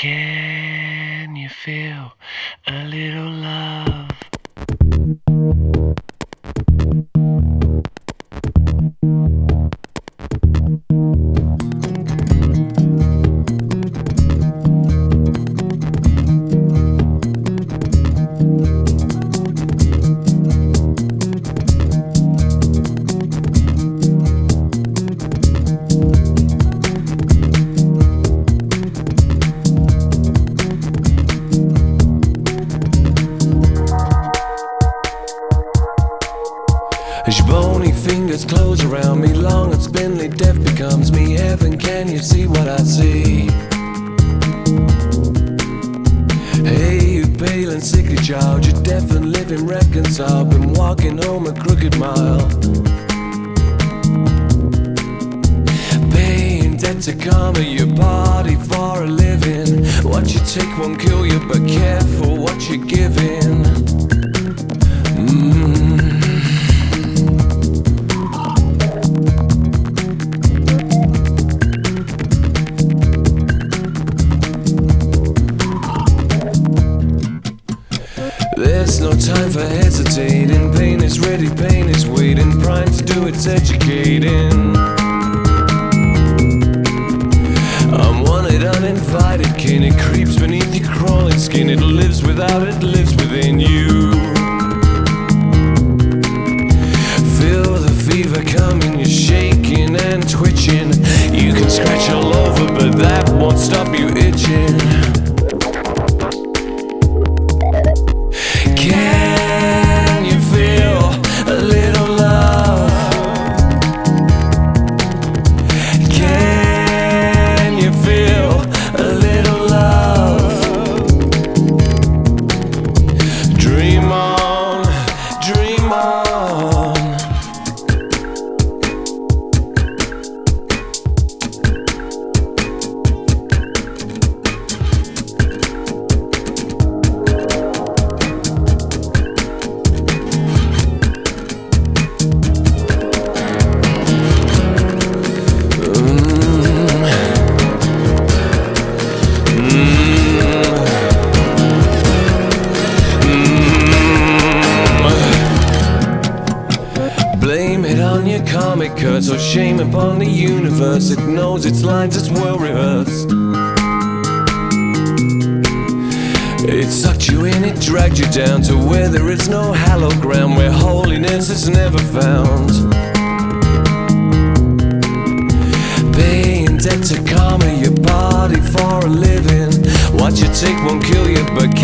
Can you feel a little love? As your bony fingers close around me, long and spindly death becomes me. Heaven, can you see what I see? Hey, you pale and sickly child, you're deaf and living reconciled, been walking home a crooked mile. Paying debt to karma, your body for a living. What you take won't kill you, but careful what you're giving. There's no time for hesitating. Pain is ready, pain is waiting. Prime to do its educating. I'm wanted, uninvited kin. It creeps beneath your crawling skin. It lives without, it lives within you. Feel the fever coming, you're shaking and twitching. You can scratch all over, but that won't stop you itching. Can you feel a little love? Can you feel a little love? Dream on, dream on. Blame it on your karmic curse, or shame upon the universe. It knows its lines, it's well rehearsed. It sucked you in, it dragged you down to where there is no hallowed ground, where holiness is never found. Paying debt to karma, your body for a living. What you take won't kill you, but